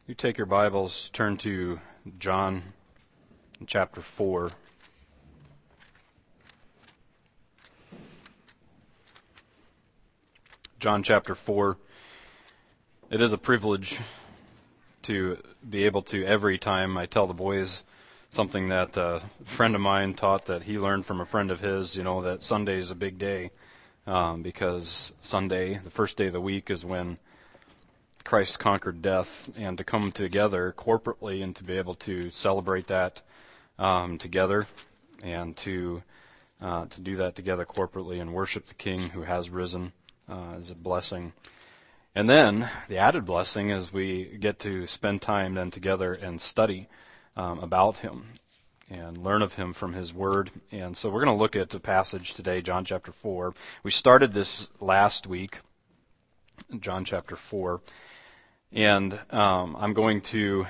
You take your Bibles, turn to John chapter 4. John chapter 4. It is a privilege to be able to, every time I tell the boys something that a friend of mine taught that he learned from a friend of his, that Sunday is a big day, because Sunday, the first day of the week, is when Christ conquered death, and to come together corporately and to be able to celebrate that together, and to do that together corporately and worship the King who has risen is a blessing. And then the added blessing is we get to spend time then together and study about Him and learn of Him from His Word. And so we're going to look at the passage today, John chapter 4. We started this last week, John chapter 4. And I'm going to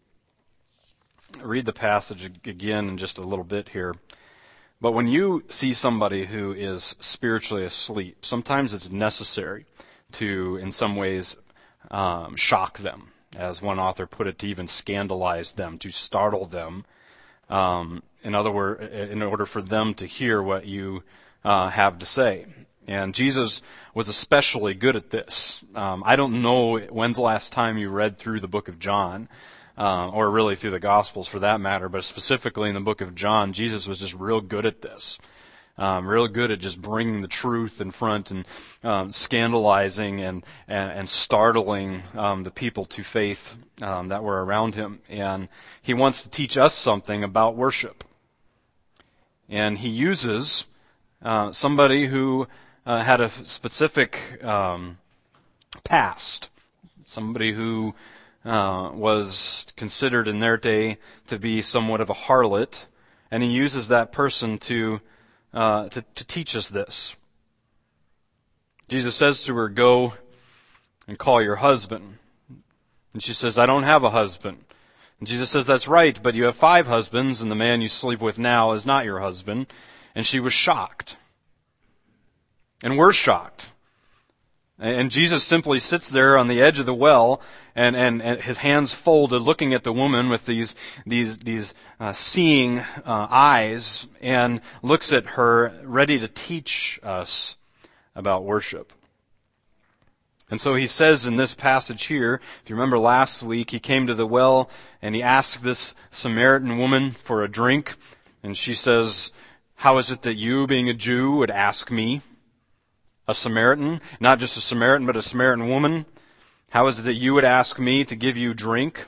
read the passage again in just a little bit here. But when you see somebody who is spiritually asleep, sometimes it's necessary to, in some ways, shock them, as one author put it, to even scandalize them, to startle them. In other words, in order for them to hear what you have to say. And Jesus was especially good at this. I don't know when's the last time you read through the book of John, or really through the Gospels for that matter, but specifically in the book of John, Jesus was just real good at this. Real good at just bringing the truth in front and scandalizing and startling the people to faith that were around him. And he wants to teach us something about worship. And he uses somebody who had a specific past, somebody who was considered in their day to be somewhat of a harlot, and he uses that person to teach us this. Jesus says to her, "Go and call your husband." And she says, "I don't have a husband." And Jesus says, "That's right, but you have 5 husbands, and the man you sleep with now is not your husband." And she was shocked. And we're shocked. And Jesus simply sits there on the edge of the well and his hands folded, looking at the woman with these seeing eyes, and looks at her, ready to teach us about worship. And so he says in this passage here, if you remember last week, he came to the well and he asked this Samaritan woman for a drink. And she says, "How is it that you, being a Jew, would ask me, a Samaritan, not just a Samaritan, but a Samaritan woman? How is it that you would ask me to give you drink?"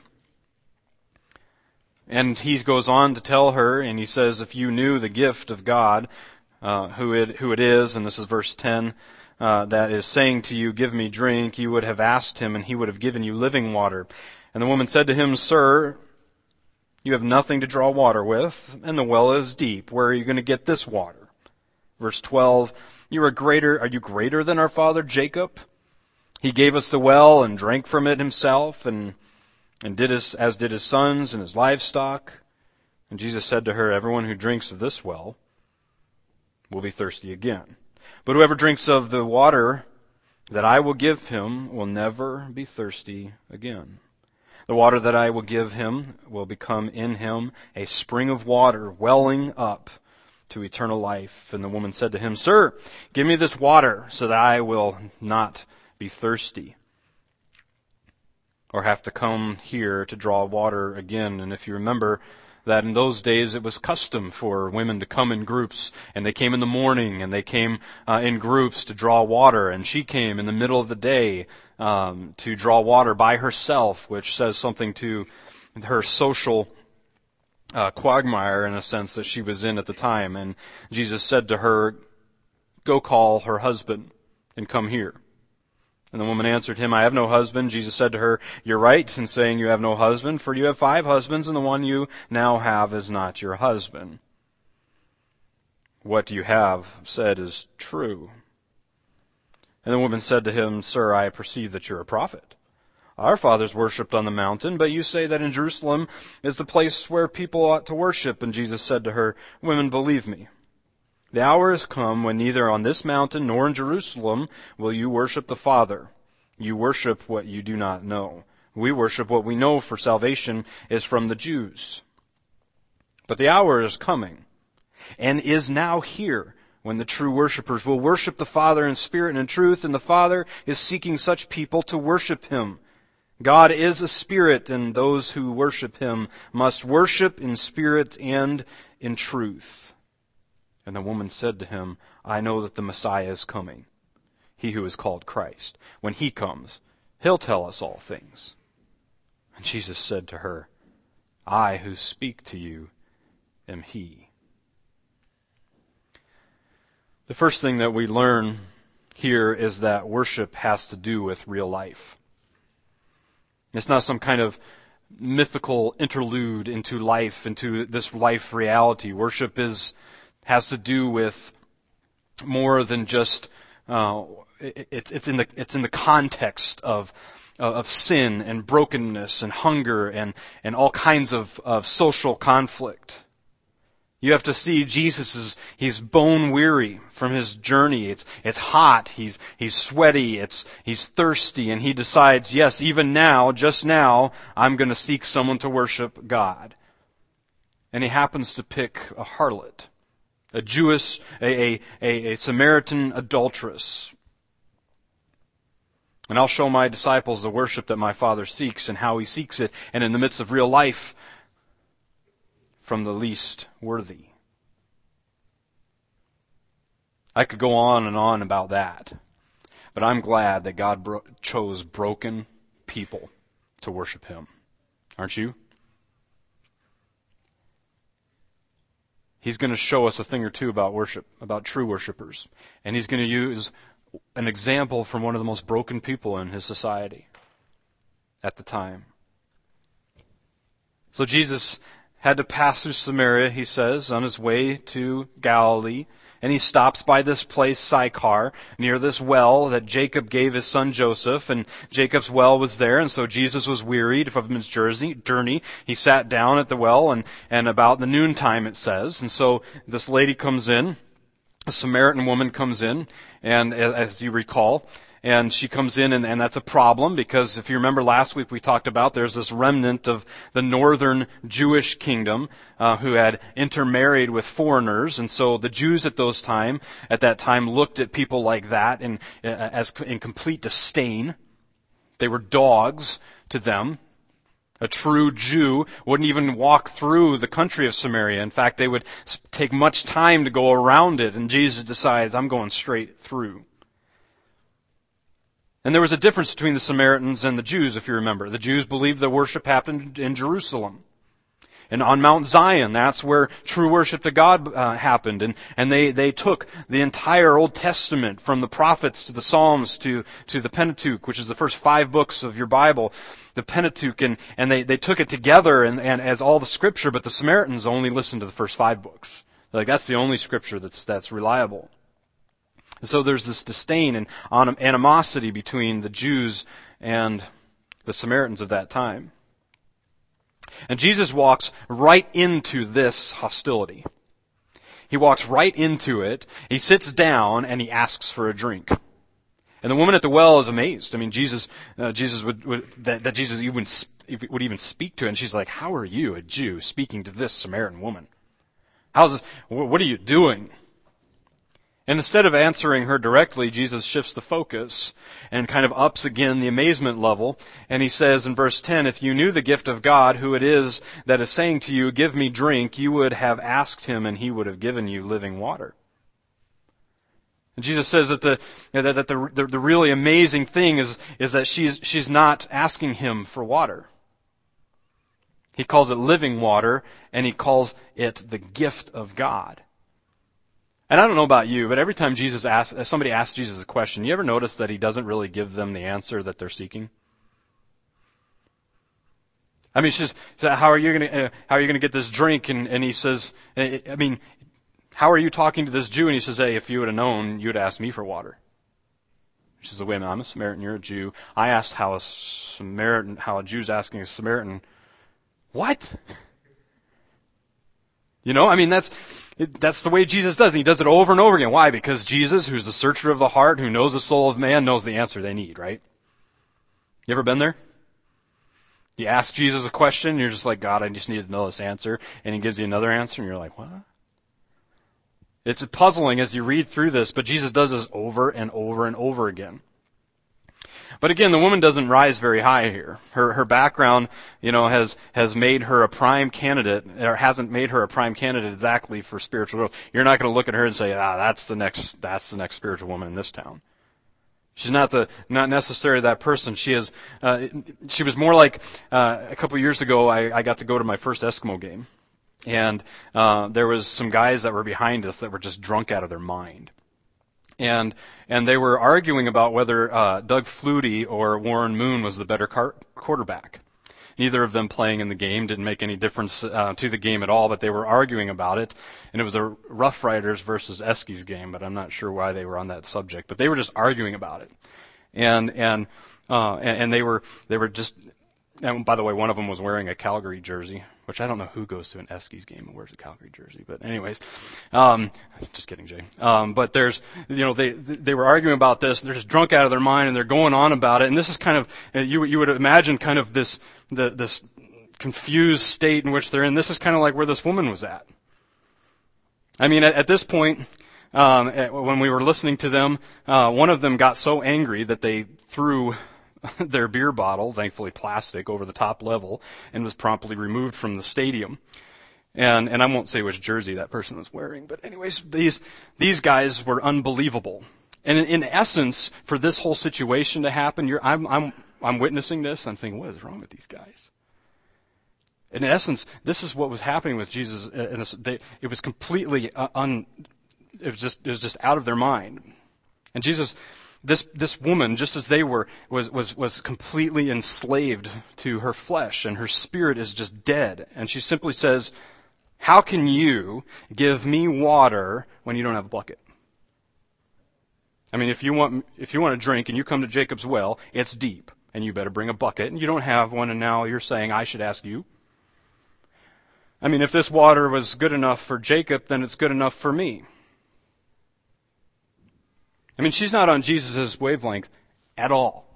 And he goes on to tell her, and he says, "If you knew the gift of God, who it is," and this is verse 10, "that is saying to you, 'Give me drink,' you would have asked him, and he would have given you living water." And the woman said to him, "Sir, you have nothing to draw water with, and the well is deep. Where are you going to get this water?" Verse 12, Are you greater than our father Jacob? He gave us the well and drank from it himself, and did as did his sons and his livestock." And Jesus said to her, "Everyone who drinks of this well will be thirsty again. But whoever drinks of the water that I will give him will never be thirsty again. The water that I will give him will become in him a spring of water welling up to eternal life." And the woman said to him, "Sir, give me this water so that I will not be thirsty, or have to come here to draw water again." And if you remember that in those days it was custom for women to come in groups, and they came in the morning, and they came in groups to draw water, and she came in the middle of the day to draw water by herself, which says something to her social quagmire, in a sense, that she was in at the time. And Jesus said to her, "Go call her husband and come here." And the woman answered him, "I have no husband." Jesus said to her, "You're right in saying you have no husband, for you have 5 husbands, and the one you now have is not your husband. What you have said is true." And the woman said to him, "Sir, I perceive that you're a prophet. Our fathers worshipped on the mountain, but you say that in Jerusalem is the place where people ought to worship." And Jesus said to her, "Women, believe me, the hour has come when neither on this mountain nor in Jerusalem will you worship the Father. You worship what you do not know. We worship what we know for salvation is from the Jews. But the hour is coming, and is now here, when the true worshipers will worship the Father in spirit and in truth, and the Father is seeking such people to worship Him. God is a spirit, and those who worship Him must worship in spirit and in truth. And the woman said to him, I know that the Messiah is coming, He who is called Christ. When He comes, He'll tell us all things. And Jesus said to her, I who speak to you am He. The first thing that we learn here is that worship has to do with real life. It's not some kind of mythical interlude into life, into this life reality. Worship has to do with more than just it's in the context of sin and brokenness and hunger and all kinds of social conflict. You have to see Jesus he's bone weary from His journey. It's hot. He's sweaty. He's thirsty, and He decides, yes, even now, just now, I'm going to seek someone to worship God. And He happens to pick a harlot, a Jewish, a Samaritan adulteress. And I'll show my disciples the worship that my Father seeks and how He seeks it, and in the midst of real life, from the least worthy. I could go on and on about that, but I'm glad that God chose broken people to worship Him. Aren't you? He's going to show us a thing or two about worship, about true worshipers, and He's going to use an example from one of the most broken people in His society at the time. So Jesus had to pass through Samaria, he says, on His way to Galilee. And He stops by this place, Sychar, near this well that Jacob gave his son Joseph. And Jacob's well was there, and so Jesus was wearied from His journey. He sat down at the well, and about the noontime, it says. And so this lady comes in, a Samaritan woman comes in, and as you recall, and she comes in, and that's a problem, because if you remember last week we talked about there's this remnant of the northern Jewish kingdom who had intermarried with foreigners, and so the Jews at that time looked at people like that as in complete disdain. They were dogs to them. A true Jew wouldn't even walk through the country of Samaria. In fact, they would take much time to go around it, and Jesus decides, I'm going straight through. And there was a difference between the Samaritans and the Jews, if you remember. The Jews believed that worship happened in Jerusalem. And on Mount Zion, that's where true worship to God happened. And they took the entire Old Testament, from the prophets to the Psalms to the Pentateuch, which is the first 5 books of your Bible, the Pentateuch, and they took it together and as all the Scripture, but the Samaritans only listened to the first 5 books. Like, that's the only Scripture that's reliable. And so there's this disdain and animosity between the Jews and the Samaritans of that time. And Jesus walks right into this hostility. He walks right into it. He sits down and He asks for a drink. And the woman at the well is amazed. I mean, Jesus would even speak to her, and she's like, "How are you, a Jew, speaking to this Samaritan woman? How's this? What are you doing?" And instead of answering her directly, Jesus shifts the focus and kind of ups again the amazement level. And He says in verse 10, if you knew the gift of God, who it is that is saying to you, give me drink, you would have asked Him and He would have given you living water. And Jesus says that the really amazing thing is that she's not asking Him for water. He calls it living water, and He calls it the gift of God. And I don't know about you, but every time somebody asks Jesus a question, you ever notice that He doesn't really give them the answer that they're seeking? I mean, it's just, how are you going to get this drink? And He says, how are you talking to this Jew? And He says, hey, if you would have known, you would have asked me for water. She says, wait a minute, I'm a Samaritan, you're a Jew. I asked how a Jew's asking a Samaritan. What? That's the way Jesus does. And He does it over and over again. Why? Because Jesus, who's the searcher of the heart, who knows the soul of man, knows the answer they need, right? You ever been there? You ask Jesus a question, and you're just like, God, I just need to know this answer. And he gives you another answer, and you're like, what? It's puzzling as you read through this, but Jesus does this over and over and over again. But again, the woman doesn't rise very high here. Her background, has made her a prime candidate, or hasn't made her a prime candidate exactly for spiritual growth. You're not going to look at her and say, that's the next spiritual woman in this town. She's not necessarily that person. She was more like, a couple years ago, I got to go to my first Eskimo game. And, there was some guys that were behind us that were just drunk out of their mind. And they were arguing about whether, Doug Flutie or Warren Moon was the better quarterback. Neither of them playing in the game didn't make any difference, to the game at all, but they were arguing about it. And it was a Rough Riders versus Eskies game, but I'm not sure why they were on that subject, but they were just arguing about it. And they were just, and by the way, one of them was wearing a Calgary jersey, which I don't know who goes to an Eskies game and wears a Calgary jersey, but anyways, just kidding, Jay. But there's, they were arguing about this, and they're just drunk out of their mind, and they're going on about it, and this is kind of, you would imagine kind of this confused state in which they're in. This is kind of like where this woman was at. I mean, at this point, when we were listening to them, one of them got so angry that they threw their beer bottle, thankfully plastic, over the top level, and was promptly removed from the stadium. And I won't say which jersey that person was wearing, but anyways, these guys were unbelievable. And in essence, for this whole situation to happen, I'm witnessing this, and I'm thinking, what is wrong with these guys? In essence, this is what was happening with Jesus. It was completely it was just out of their mind. And Jesus, this woman, just as they were, was completely enslaved to her flesh, and her spirit is just dead. And she simply says, how can you give me water when you don't have a bucket? I mean, if you want a drink and you come to Jacob's well, it's deep, and you better bring a bucket, and you don't have one, and now you're saying I should ask you. I mean, if this water was good enough for Jacob, then it's good enough for me. I mean, she's not on Jesus' wavelength at all.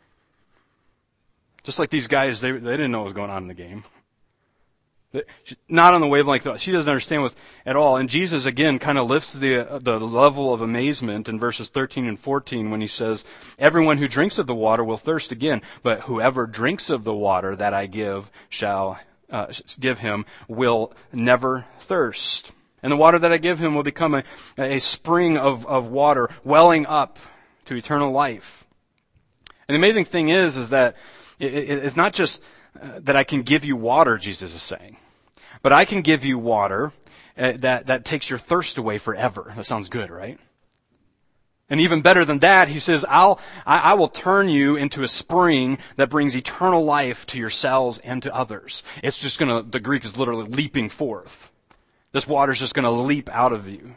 Just like these guys, they didn't know what was going on in the game. She's not on the wavelength. She doesn't understand what at all. And Jesus, again, kind of lifts the level of amazement in verses 13 and 14 when he says, everyone who drinks of the water will thirst again, but whoever drinks of the water that I give give him will never thirst. And the water that I give him will become a spring of water welling up to eternal life. And the amazing thing is that it's not just that I can give you water, Jesus is saying, but I can give you water that takes your thirst away forever. That sounds good, right? And even better than that, he says, I will turn you into a spring that brings eternal life to yourselves and to others. It's just the Greek is literally leaping forth. This water's just going to leap out of you.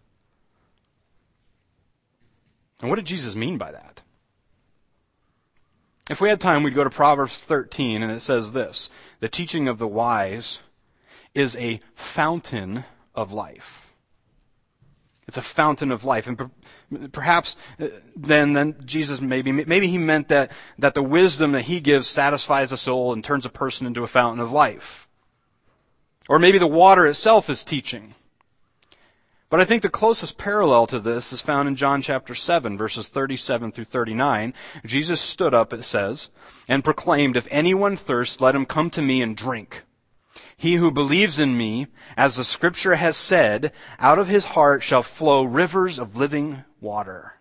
And what did Jesus mean by that? If we had time, we'd go to Proverbs 13, and it says this: the teaching of the wise is a fountain of life. It's a fountain of life. And perhaps then Jesus maybe he meant that the wisdom that he gives satisfies the soul and turns a person into a fountain of life. Or maybe the water itself is teaching. But I think the closest parallel to this is found in John chapter 7, verses 37 through 39. Jesus stood up, it says, and proclaimed, if anyone thirsts, let him come to me and drink. He who believes in me, as the scripture has said, out of his heart shall flow rivers of living water.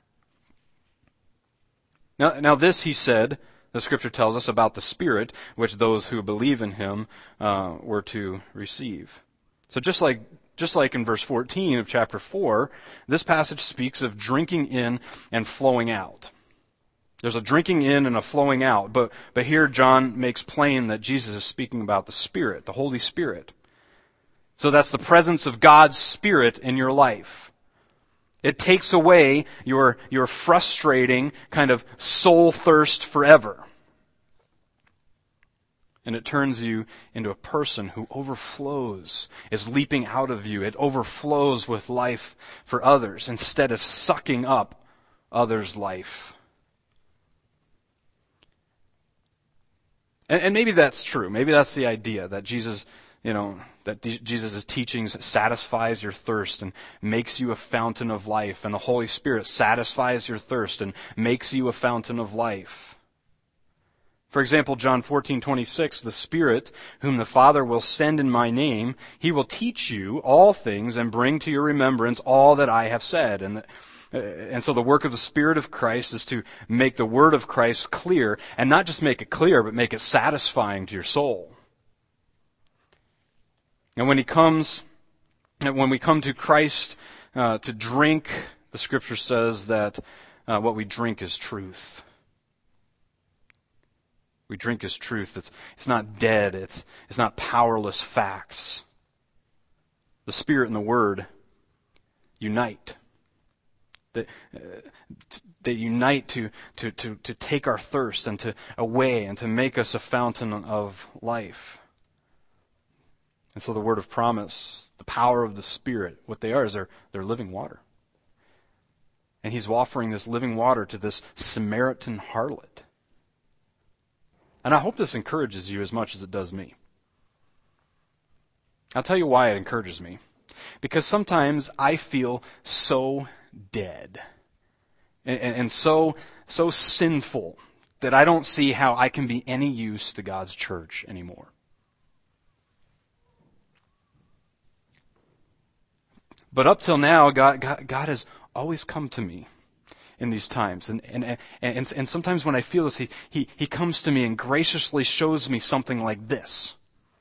Now this he said, the scripture tells us about the Spirit, which those who believe in him were to receive. So just like in verse 14 of chapter 4, this passage speaks of drinking in and flowing out. There's a drinking in and a flowing out, but here John makes plain that Jesus is speaking about the Spirit, the Holy Spirit. So that's the presence of God's Spirit in your life. It takes away your frustrating kind of soul thirst forever. And it turns you into a person who overflows, is leaping out of you. It overflows with life for others instead of sucking up others' life. And maybe that's true. Maybe that's the idea, that Jesus, Jesus' teachings satisfies your thirst and makes you a fountain of life, and the Holy Spirit satisfies your thirst and makes you a fountain of life. For example, John 14:26, the Spirit, whom the Father will send in my name, he will teach you all things and bring to your remembrance all that I have said. And so the work of the Spirit of Christ is to make the Word of Christ clear, and not just make it clear, but make it satisfying to your soul. And when we come to Christ to drink, the Scripture says that what we drink is truth. We drink is truth. It's not dead. It's not powerless facts. The Spirit and the Word unite. They unite to take our thirst and to away and to make us a fountain of life. And so the word of promise, the power of the Spirit, what they are is they're living water. And he's offering this living water to this Samaritan harlot. And I hope this encourages you as much as it does me. I'll tell you why it encourages me. Because sometimes I feel so dead and so sinful that I don't see how I can be any use to God's church anymore. But up till now, God has always come to me in these times. And sometimes when I feel this, He comes to me and graciously shows me something like this.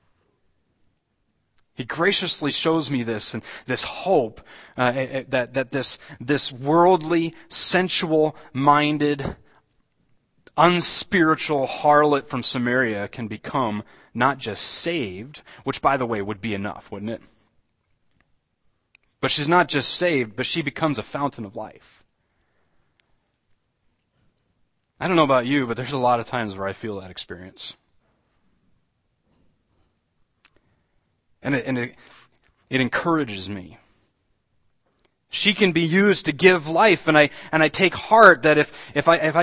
He graciously shows me this, and this hope that this worldly, sensual-minded, unspiritual harlot from Samaria can become not just saved, which, by the way, would be enough, wouldn't it? But she's not just saved, but she becomes a fountain of life. I don't know about you, but there's a lot of times where I feel that experience. And it encourages me. She can be used to give life, and I take heart that if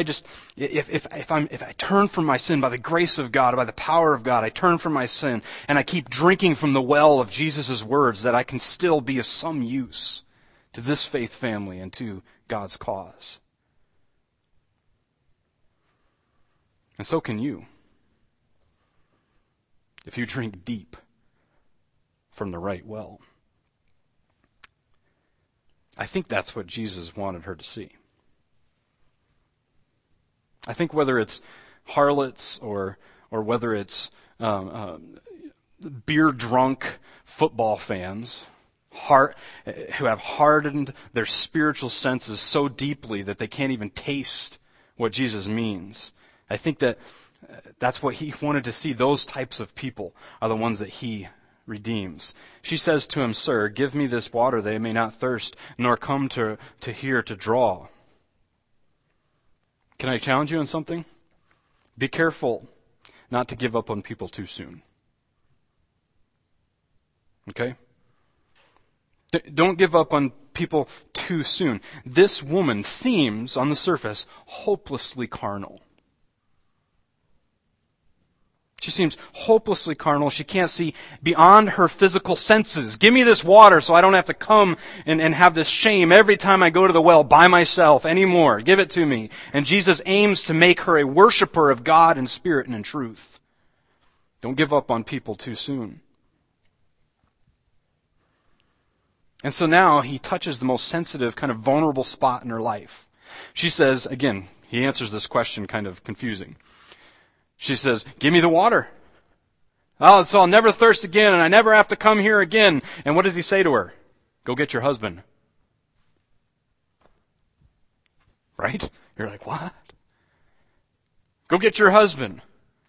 I turn from my sin by the grace of God, by the power of God, I turn from my sin, and I keep drinking from the well of Jesus' words, that I can still be of some use to this faith family and to God's cause. And so can you, if you drink deep from the right well. I think that's what Jesus wanted her to see. I think whether it's harlots or whether it's beer-drunk football fans who have hardened their spiritual senses so deeply that they can't even taste what Jesus means, I think that's what he wanted to see. Those types of people are the ones that he redeems. She says to him, "Sir, give me this water, they may not thirst, nor come to here to draw." Can I challenge you on something? Be careful not to give up on people too soon. Okay? Don't give up on people too soon. This woman seems, on the surface, hopelessly carnal. She seems hopelessly carnal. She can't see beyond her physical senses. Give me this water so I don't have to come and have this shame every time I go to the well by myself anymore. Give it to me. And Jesus aims to make her a worshiper of God in spirit and in truth. Don't give up on people too soon. And so now he touches the most sensitive, kind of vulnerable spot in her life. She says, again, he answers this question kind of confusing. She says, "Give me the water. Oh, so I'll never thirst again, and I never have to come here again." And what does he say to her? Go get your husband. Right? You're like, what? Go get your husband.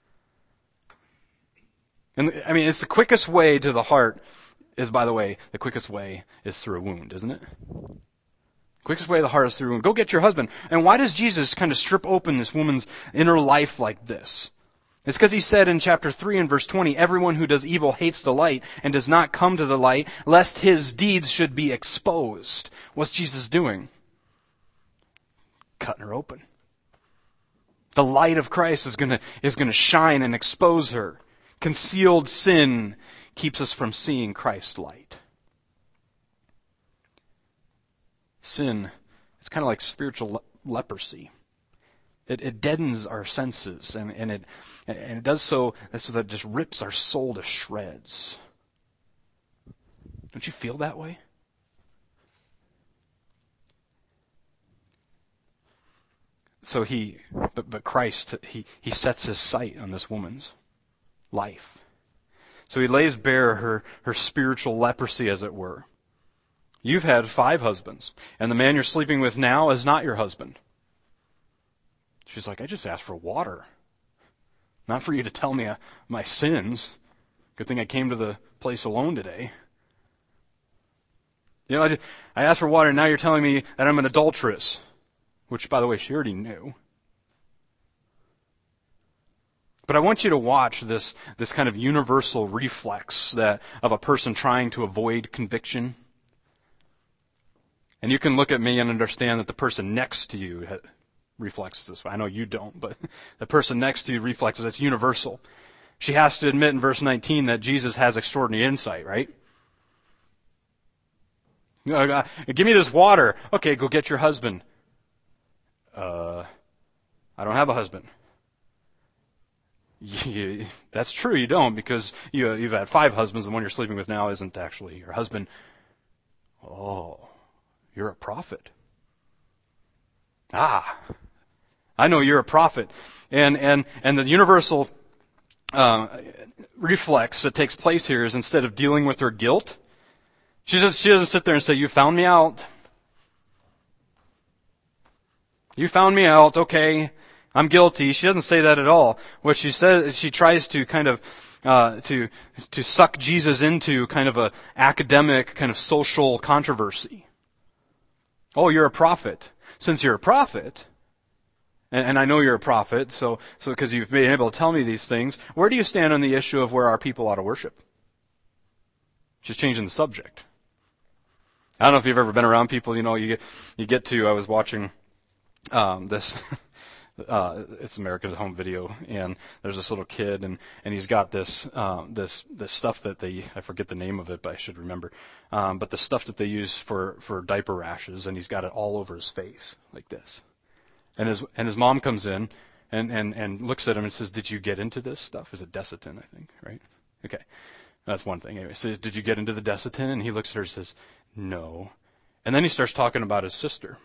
And I mean, it's the quickest way to the heart is, by the way, the quickest way is through a wound, isn't it? Quickest way to the heart is through a wound. Go get your husband. And why does Jesus kind of strip open this woman's inner life like this? It's because he said in chapter 3 and verse 20, "Everyone who does evil hates the light and does not come to the light, lest his deeds should be exposed." What's Jesus doing? Cutting her open. The light of Christ is going to shine and expose her. Concealed sin keeps us from seeing Christ's light. Sin, it's kind of like spiritual leprosy. It deadens our senses, and it does so that it just rips our soul to shreds. Don't you feel that way? So but Christ, he sets his sight on this woman's life. So he lays bare her spiritual leprosy, as it were. You've had 5 husbands, and the man you're sleeping with now is not your husband. She's like, I just asked for water. Not for you to tell me my sins. Good thing I came to the place alone today. I asked for water, and now you're telling me that I'm an adulteress. Which, by the way, she already knew. But I want you to watch this kind of universal reflex of a person trying to avoid conviction. And you can look at me and understand that the person next to you reflexes this way. I know you don't, but the person next to you reflexes. It's universal. She has to admit in verse 19 that Jesus has extraordinary insight, right? Give me this water. Okay, go get your husband. I don't have a husband. That's true, you don't, because you've had 5 husbands, and the one you're sleeping with now isn't actually your husband. Oh, you're a prophet. I know you're a prophet. And the universal reflex that takes place here is, instead of dealing with her guilt, she doesn't sit there and say, you found me out. You found me out, okay, I'm guilty. She doesn't say that at all. What she says, she tries to kind of to suck Jesus into kind of a academic, kind of social controversy. Oh, you're a prophet. Since you're a prophet, and I know you're a prophet, so because you've been able to tell me these things, where do you stand on the issue of where our people ought to worship? Just changing the subject. I don't know if you've ever been around people, you get to, I was watching this, it's America's Home Video, and there's this little kid, and he's got this stuff that I forget the name of it, but I should remember, but the stuff that they use for diaper rashes, and he's got it all over his face, like this. And his mom comes in, and looks at him and says, did you get into this stuff? Is it Desitin, I think, right? Okay. That's one thing. Anyway, says, did you get into the Desitin? And he looks at her and says, no. And then he starts talking about his sister.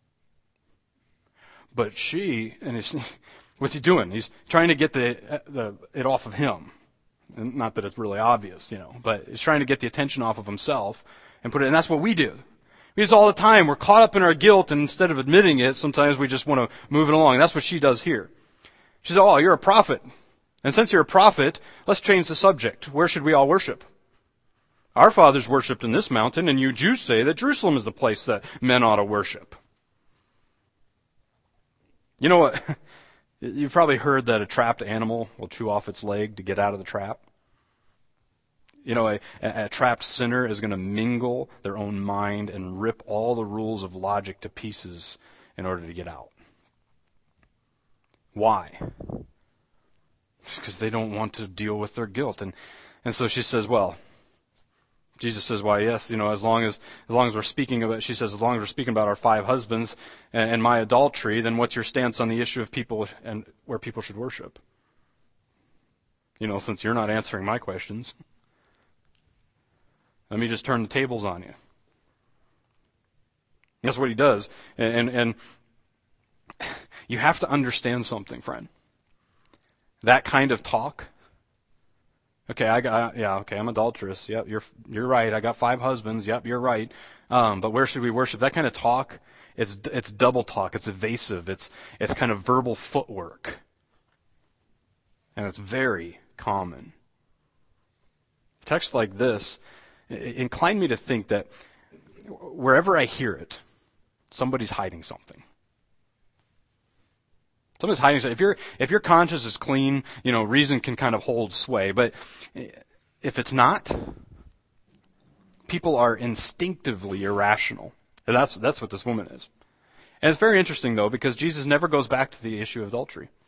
But what's he doing? He's trying to get it off of him. And not that it's really obvious, but he's trying to get the attention off of himself and and that's what we do. Because all the time we're caught up in our guilt, and instead of admitting it, sometimes we just want to move it along. And that's what she does here. She says, oh, you're a prophet. And since you're a prophet, let's change the subject. Where should we all worship? Our fathers worshipped in this mountain, and you Jews say that Jerusalem is the place that men ought to worship. You know what? You've probably heard that a trapped animal will chew off its leg to get out of the trap. A trapped sinner is going to mingle their own mind and rip all the rules of logic to pieces in order to get out. Why? Because they don't want to deal with their guilt. And so she says, well, Jesus says, why, yes, as long as we're speaking about, she says, as long as we're speaking about our 5 husbands and my adultery, then what's your stance on the issue of people and where people should worship? Since you're not answering my questions, let me just turn the tables on you. That's what he does. And you have to understand something, friend. That kind of talk. Okay, I'm adulterous. Yep, you're right. I got 5 husbands. Yep, you're right. But where should we worship? That kind of talk, it's double talk. It's evasive. It's kind of verbal footwork. And it's very common. Texts like this incline me to think that wherever I hear it, somebody's hiding something. Somebody's hiding something. If your conscience is clean, reason can kind of hold sway. But if it's not, people are instinctively irrational. And that's what this woman is. And it's very interesting, though, because Jesus never goes back to the issue of adultery.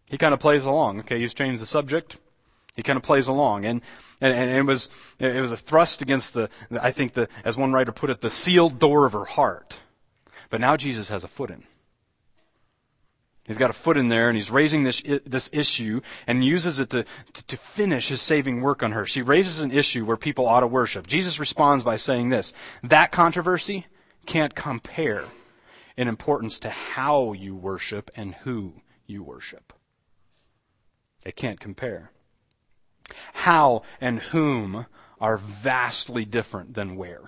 He kind of plays along. Okay, he's changed the subject. He kind of plays along. And it was a thrust against I think as one writer put it, the sealed door of her heart. But now Jesus has a foot in. He's got a foot in there, and he's raising this issue and uses it to finish his saving work on her. She raises an issue where people ought to worship. Jesus responds by saying this: that controversy can't compare in importance to how you worship and who you worship. It can't compare. How and whom are vastly different than where.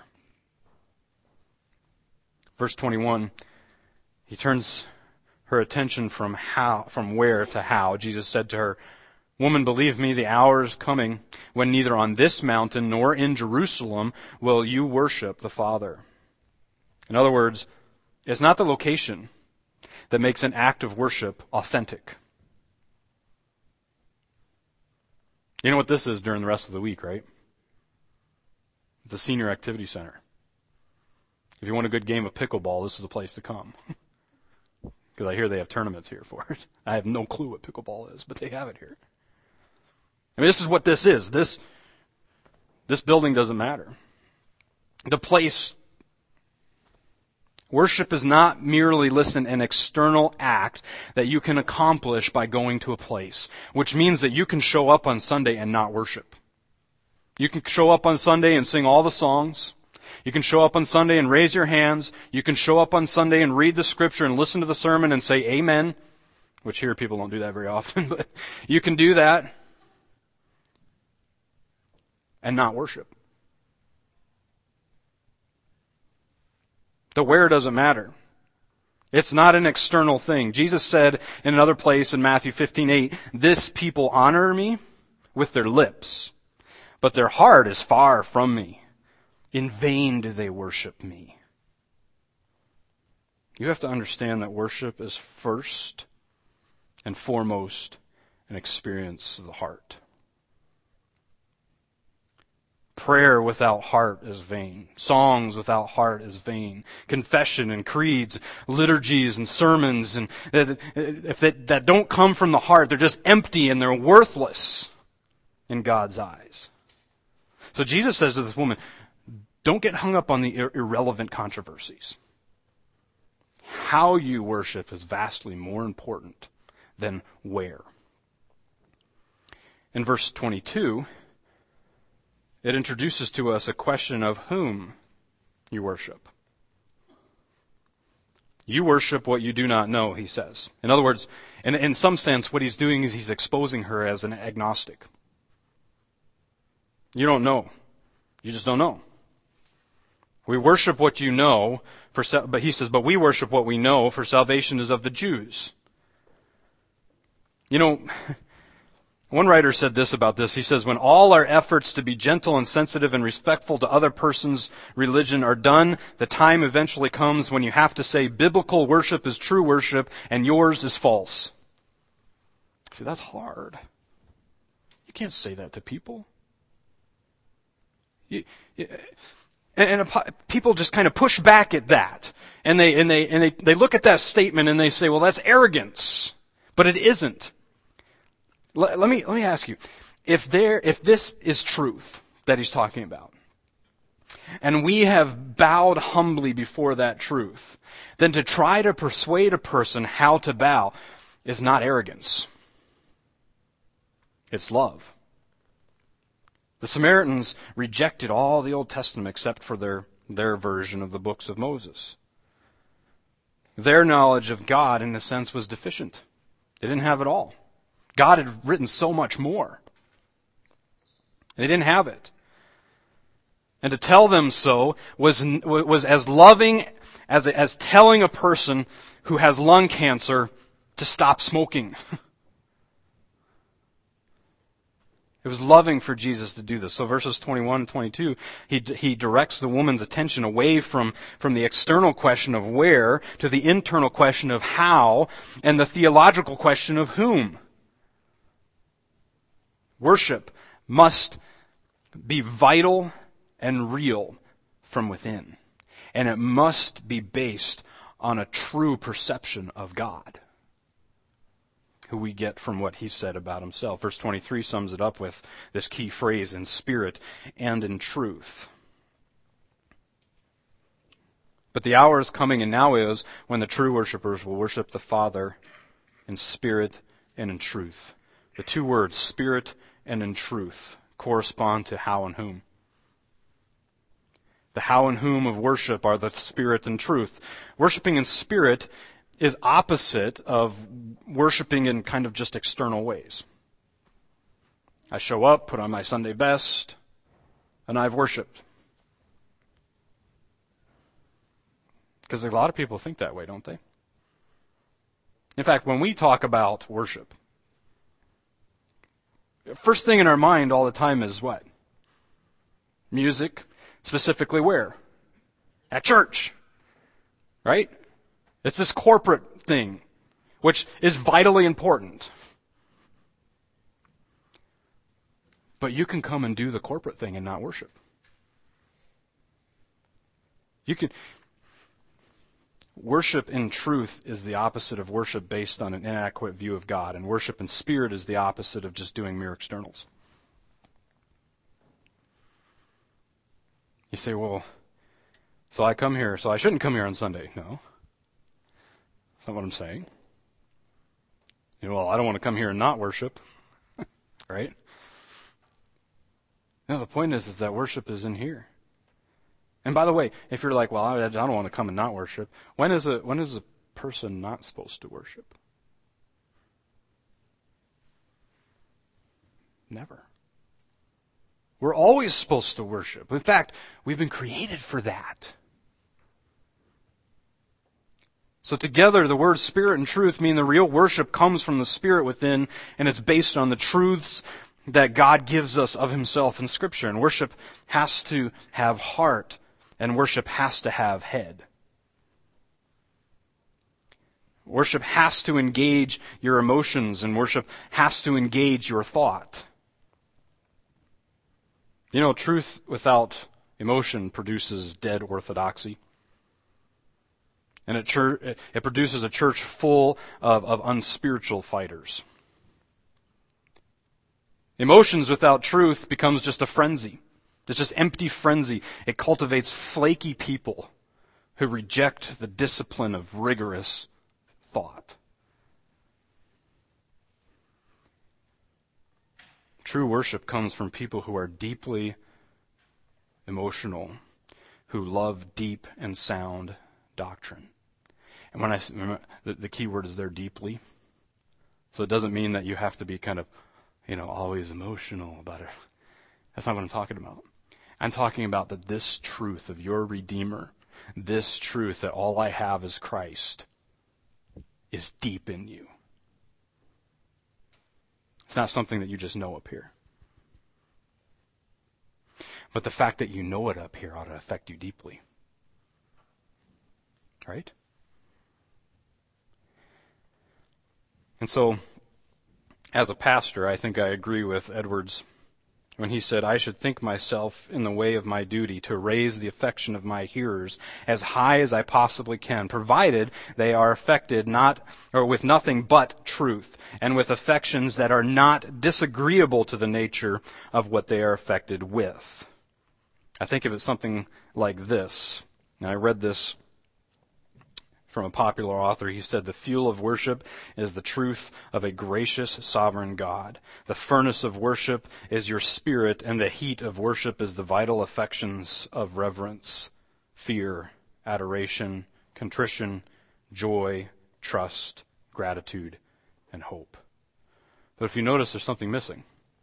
Verse 21, he turns her attention from where to how. Jesus said to her, "Woman, believe me, the hour is coming when neither on this mountain nor in Jerusalem will you worship the Father." In other words, it's not the location that makes an act of worship authentic. You know what this is during the rest of the week, right? It's a senior activity center. If you want a good game of pickleball, this is the place to come. Because I hear they have tournaments here for it. I have no clue what pickleball is, but they have it here. I mean, this is what this is. This building doesn't matter. The place. Worship is not merely, listen, an external act that you can accomplish by going to a place, which means that you can show up on Sunday and not worship. You can show up on Sunday and sing all the songs. You can show up on Sunday and raise your hands. You can show up on Sunday and read the scripture and listen to the sermon and say amen, which here people don't do that very often, but you can do that and not worship. The where doesn't matter. It's not an external thing. Jesus said in another place in Matthew 15:8, "This people honor me with their lips, but their heart is far from me. In vain do they worship me." You have to understand that worship is first and foremost an experience of the heart. Prayer without heart is vain. Songs without heart is vain. Confession and creeds, liturgies and sermons, and if that don't come from the heart, they're just empty and they're worthless in God's eyes. So Jesus says to this woman, don't get hung up on the irrelevant controversies. How you worship is vastly more important than where. In verse 22, it introduces to us a question of whom you worship. You worship what you do not know, he says. In other words, in some sense, what he's doing is he's exposing her as an agnostic. You don't know. You just don't know. We worship what you know, but he says, but we worship what we know, for salvation is of the Jews. You know, one writer said this about this. He says, when all our efforts to be gentle and sensitive and respectful to other person's religion are done, the time eventually comes when you have to say biblical worship is true worship and yours is false. See, that's hard. You can't say that to people. And people just kind of push back at that. And they look at that statement and they say, well, that's arrogance. But it isn't. Let me ask you, if this is truth that he's talking about, and we have bowed humbly before that truth, then to try to persuade a person how to bow is not arrogance. It's love. The Samaritans rejected all the Old Testament except for their version of the books of Moses. Their knowledge of God, in a sense, was deficient. They didn't have it all. God had written so much more. They didn't have it. And to tell them so was as loving as telling a person who has lung cancer to stop smoking. It was loving for Jesus to do this. So verses 21 and 22, he directs the woman's attention away from the external question of where to the internal question of how and the theological question of whom. Worship must be vital and real from within. And it must be based on a true perception of God. who we get from what he said about himself. Verse 23 sums it up with this key phrase, in spirit and in truth. But the hour is coming, and now is, when the true worshipers will worship the Father in spirit and in truth. The two words, spirit and in truth, correspond to how and whom. The how and whom of worship are the spirit and truth. Worshiping in spirit is opposite of worshiping in kind of just external ways. I show up, put on my Sunday best, and I've worshiped. Because a lot of people think that way, don't they? In fact, when we talk about worship, first thing in our mind all the time is what? Music. Specifically where? At church. Right? It's this corporate thing, which is vitally important. But you can come and do the corporate thing and not worship. You can. Worship in truth is the opposite of worship based on an inadequate view of God, and worship in spirit is the opposite of just doing mere externals. You say, well, so I come here, so I shouldn't come here on Sunday. No. That's not what I'm saying. You know, well, I don't want to come here and not worship. Right? No, the point is that worship is in here. And by the way, if you're like, well, I don't want to come and not worship, when is a person not supposed to worship? Never. We're always supposed to worship. In fact, we've been created for that. So together, the words spirit and truth mean the real worship comes from the Spirit within, and it's based on the truths that God gives us of Himself in Scripture. And worship has to have heart, and worship has to have head. Worship has to engage your emotions, and worship has to engage your thought. You know, truth without emotion produces dead orthodoxy. And it produces a church full of unspiritual fighters. Emotions without truth becomes just a frenzy. It's just empty frenzy. It cultivates flaky people who reject the discipline of rigorous thought. True worship comes from people who are deeply emotional, who love deep and sound doctrine. And when I remember, the key word is there, deeply. So it doesn't mean that you have to be kind of, always emotional about it. That's not what I'm talking about. I'm talking about that this truth of your Redeemer, this truth that all I have is Christ, is deep in you. It's not something that you just know up here. But the fact that you know it up here ought to affect you deeply. Right? And so, as a pastor, I think I agree with Edwards when he said, I should think myself in the way of my duty to raise the affection of my hearers as high as I possibly can, provided they are affected with nothing but truth, and with affections that are not disagreeable to the nature of what they are affected with. I think of it something like this, and I read this from a popular author. He said, the fuel of worship is the truth of a gracious, sovereign God. The furnace of worship is your spirit, and the heat of worship is the vital affections of reverence, fear, adoration, contrition, joy, trust, gratitude, and hope. But if you notice, there's something missing.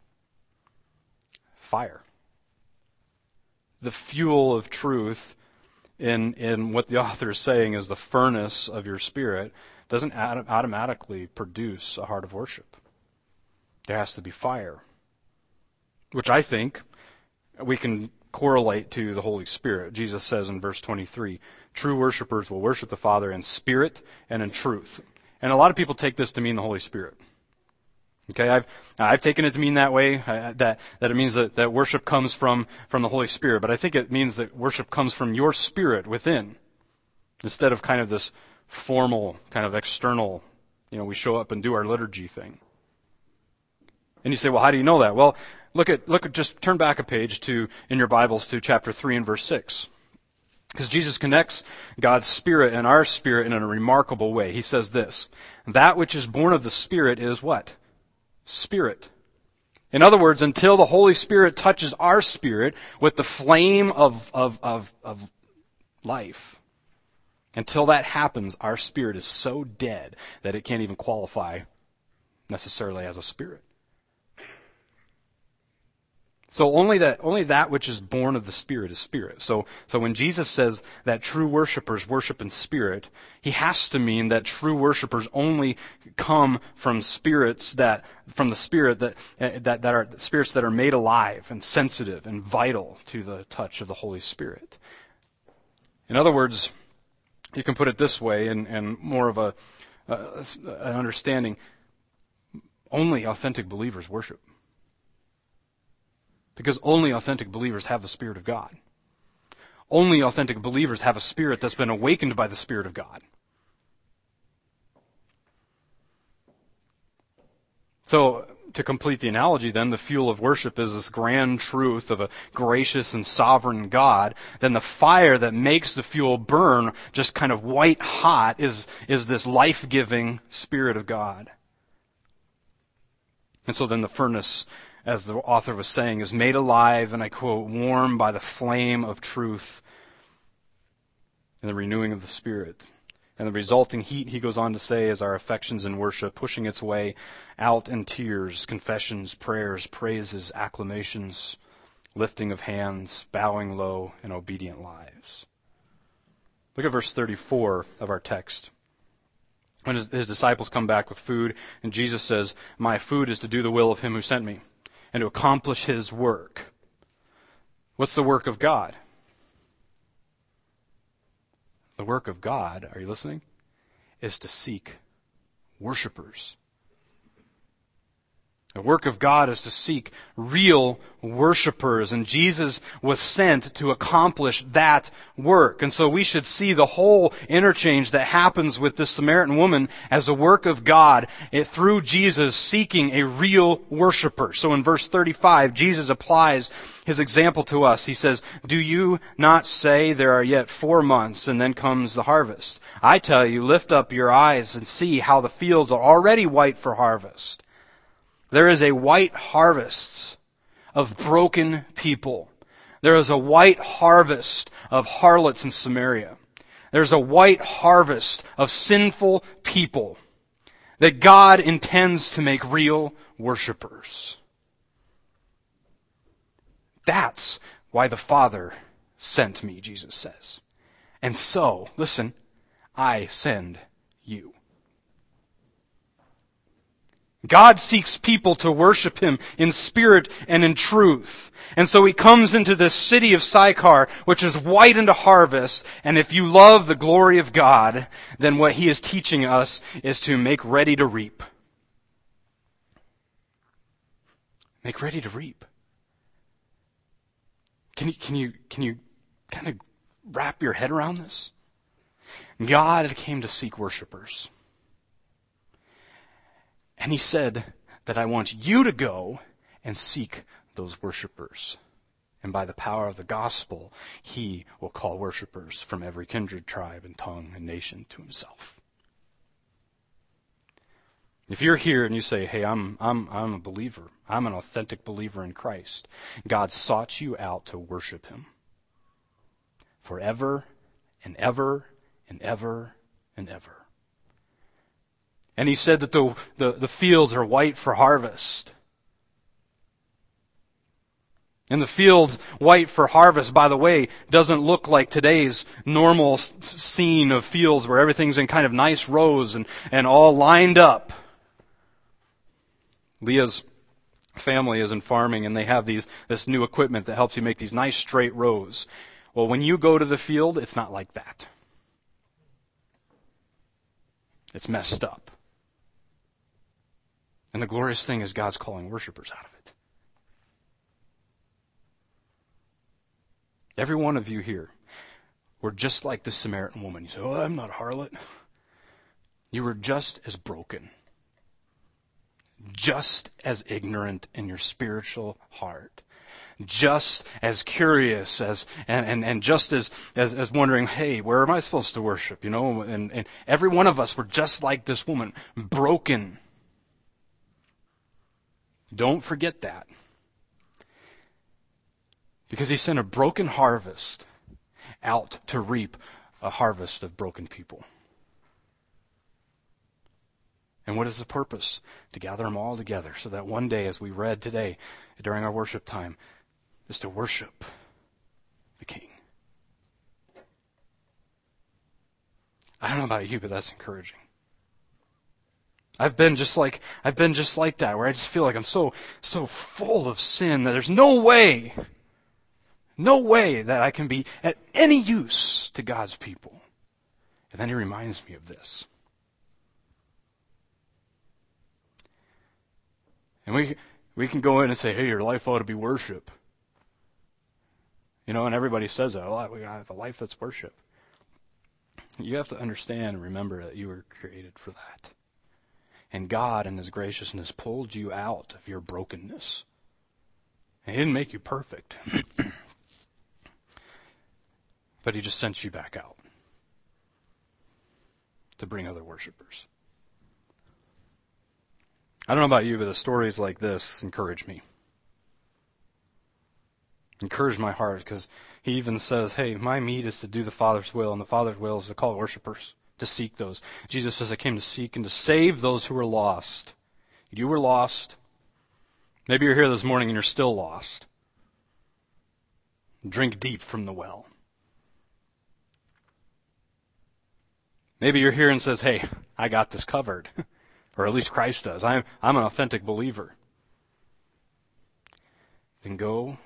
Fire. The fuel of truth in what the author is saying is the furnace of your spirit doesn't automatically produce a heart of worship. There has to be fire, which I think we can correlate to the Holy Spirit. Jesus says in verse 23, true worshipers will worship the Father in spirit and in truth. And a lot of people take this to mean the Holy Spirit. Okay, I've taken it to mean that way, that it means that worship comes from the Holy Spirit, but I think it means that worship comes from your spirit within, instead of kind of this formal, kind of external We show up and do our liturgy thing. And you say, well, how do you know that? Well, just turn back a page in your Bibles to chapter 3 and verse 6. Because Jesus connects God's Spirit and our spirit in a remarkable way. He says this, that which is born of the Spirit is what? Spirit. In other words, until the Holy Spirit touches our spirit with the flame of life, until that happens, our spirit is so dead that it can't even qualify necessarily as a spirit. So only that which is born of the Spirit is spirit. So when Jesus says that true worshipers worship in spirit, he has to mean that true worshipers only come from spirits that are spirits that are made alive and sensitive and vital to the touch of the Holy Spirit. In other words, you can put it this way, and more of an understanding: only authentic believers worship. Because only authentic believers have the Spirit of God. Only authentic believers have a spirit that's been awakened by the Spirit of God. So, to complete the analogy then, the fuel of worship is this grand truth of a gracious and sovereign God. Then the fire that makes the fuel burn just kind of white hot is this life-giving Spirit of God. And so then the furnace, as the author was saying, is made alive, and I quote, warm by the flame of truth and the renewing of the Spirit. And the resulting heat, he goes on to say, is our affections in worship, pushing its way out in tears, confessions, prayers, praises, acclamations, lifting of hands, bowing low, and obedient lives. Look at verse 34 of our text. When his disciples come back with food, and Jesus says, my food is to do the will of him who sent me, and to accomplish his work. What's the work of God? The work of God, are you listening? Is to seek worshipers. The work of God is to seek real worshipers, and Jesus was sent to accomplish that work. And so we should see the whole interchange that happens with this Samaritan woman as a work of God through Jesus seeking a real worshiper. So in verse 35, Jesus applies his example to us. He says, do you not say there are yet 4 months and then comes the harvest? I tell you, lift up your eyes and see how the fields are already white for harvest. There is a white harvest of broken people. There is a white harvest of harlots in Samaria. There's a white harvest of sinful people that God intends to make real worshipers. That's why the Father sent me, Jesus says. And so, listen, I send you. God seeks people to worship him in spirit and in truth. And so he comes into this city of Sychar, which is white unto harvest. And if you love the glory of God, then what he is teaching us is to make ready to reap. Make ready to reap. Can you kind of wrap your head around this? God came to seek worshipers. And he said that I want you to go and seek those worshipers. And by the power of the gospel, he will call worshipers from every kindred, tribe, and tongue and nation to himself. If you're here and you say, hey, I'm a believer. I'm an authentic believer in Christ. God sought you out to worship him forever and ever and ever and ever. And he said that the fields are white for harvest. And the fields white for harvest, by the way, doesn't look like today's normal scene of fields where everything's in kind of nice rows and all lined up. Leah's family is in farming, and they have this new equipment that helps you make these nice straight rows. Well, when you go to the field, it's not like that. It's messed up. And the glorious thing is God's calling worshipers out of it. Every one of you here were just like the Samaritan woman. You say, oh, I'm not a harlot. You were just as broken, just as ignorant in your spiritual heart, just as curious and just as wondering, hey, where am I supposed to worship? And every one of us were just like this woman, broken. Don't forget that. Because he sent a broken harvest out to reap a harvest of broken people. And what is the purpose? To gather them all together so that one day, as we read today during our worship time, is to worship the King. I don't know about you, but that's encouraging. I've been just like that, where I just feel like I'm so full of sin that there's no way that I can be at any use to God's people. And then he reminds me of this. And we can go in and say, hey, your life ought to be worship. And everybody says that a lot. We have a life that's worship. You have to understand and remember that you were created for that. And God, in his graciousness, pulled you out of your brokenness. And he didn't make you perfect. But he just sent you back out to bring other worshipers. I don't know about you, but the stories like this encourage me. Encourage my heart, because he even says, hey, my meat is to do the Father's will, and the Father's will is to call worshipers, to seek those. Jesus says, I came to seek and to save those who were lost. You were lost. Maybe you're here this morning and you're still lost. Drink deep from the well. Maybe you're here and says, hey, I got this covered. Or at least Christ does. I'm an authentic believer. Then go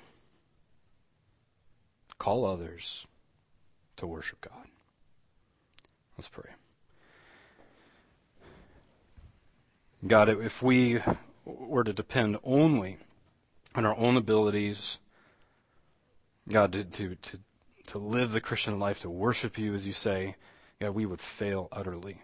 call others to worship God. Let's pray. God, if we were to depend only on our own abilities, God, to live the Christian life, to worship you as you say, God, we would fail utterly.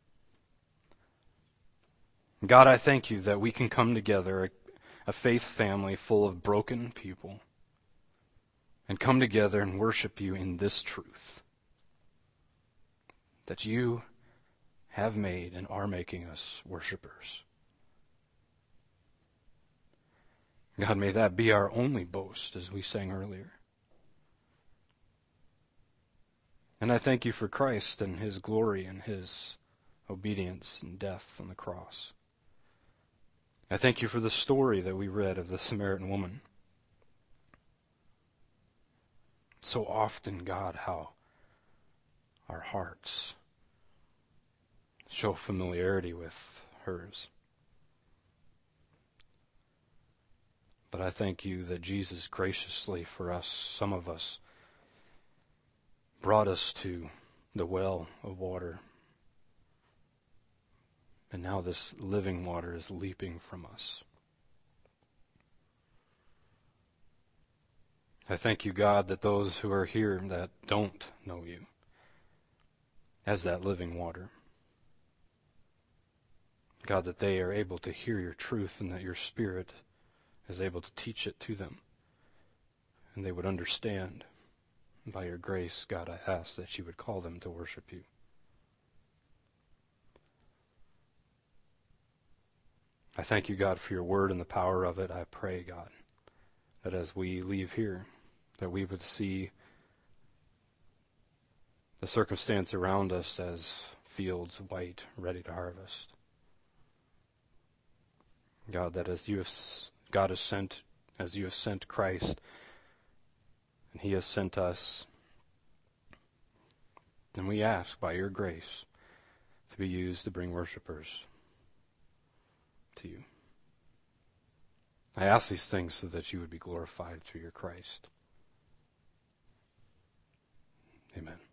God, I thank you that we can come together, a faith family full of broken people, and come together and worship you in this truth, that you have made and are making us worshipers. God, may that be our only boast, as we sang earlier. And I thank you for Christ and his glory and his obedience and death on the cross. I thank you for the story that we read of the Samaritan woman. So often, God, how our hearts show familiarity with hers. But I thank you that Jesus graciously for us, some of us, brought us to the well of water. And now this living water is leaping from us. I thank you, God, that those who are here that don't know you as that living water, God, that they are able to hear your truth and that your Spirit is able to teach it to them. And they would understand. And by your grace, God, I ask that you would call them to worship you. I thank you, God, for your word and the power of it. I pray, God, that as we leave here, that we would see the circumstance around us as fields white, ready to harvest. God, that as you have sent Christ, and he has sent us, and we ask by your grace to be used to bring worshipers to you. I ask these things so that you would be glorified through your Christ. Amen.